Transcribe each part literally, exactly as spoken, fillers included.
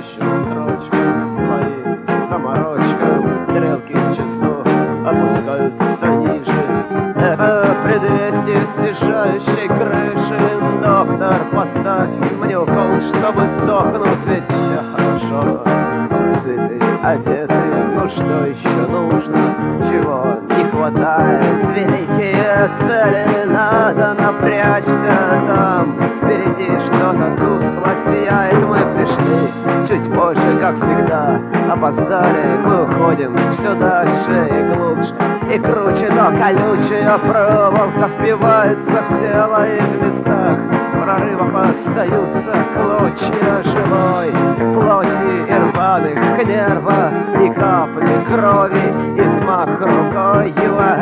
пишущим строчкам своим заморочкам стрелки часов опускаются ниже. Это предвестие съезжающей крыши. Доктор, поставь мне укол, чтобы сдохнуть, ведь все хорошо. Сытый, одетый, ну что еще нужно? Чего не хватает? Великие цели, надо напрячься. Там впереди что-то тускло сияет. Мы пришли чуть позже, как всегда. Опоздали, мы уходим все дальше и глубже, и круче, но колючая проволока впивается в тело, и в местах прорывов остаются клочья живой плоти и рваных нервов, и капли крови, и взмах рукой.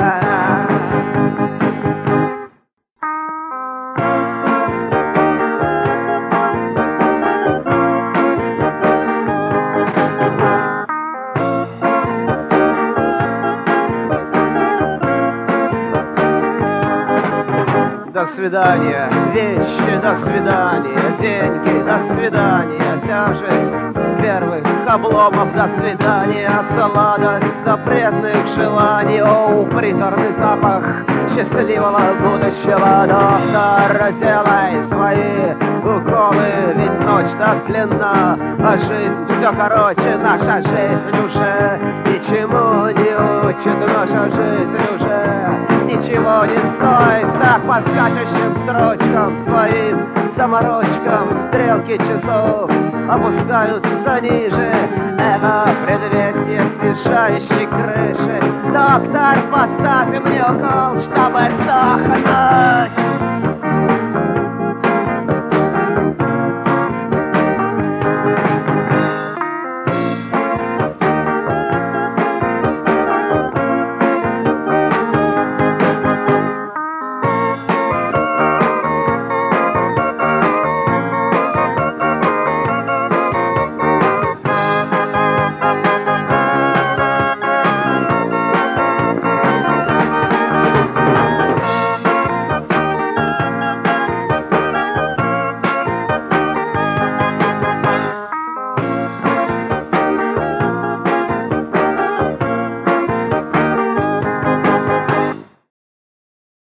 До свидания, вещи, до свидания, деньги, до свидания, тяжесть первых обломов, до свидания, сладость запретных желаний, о, приторный запах счастливого будущего. Доктор, делай свои уколы, ведь ночь так длинна, а жизнь все короче. Наша жизнь уже ничему не учит, наша жизнь уже ничего не стоит. Так по скачущим строчкам своим заморочкам стрелки часов опускаются ниже. Это предвестие съезжающей крыши. Доктор, поставь мне укол, чтобы сдохнуть.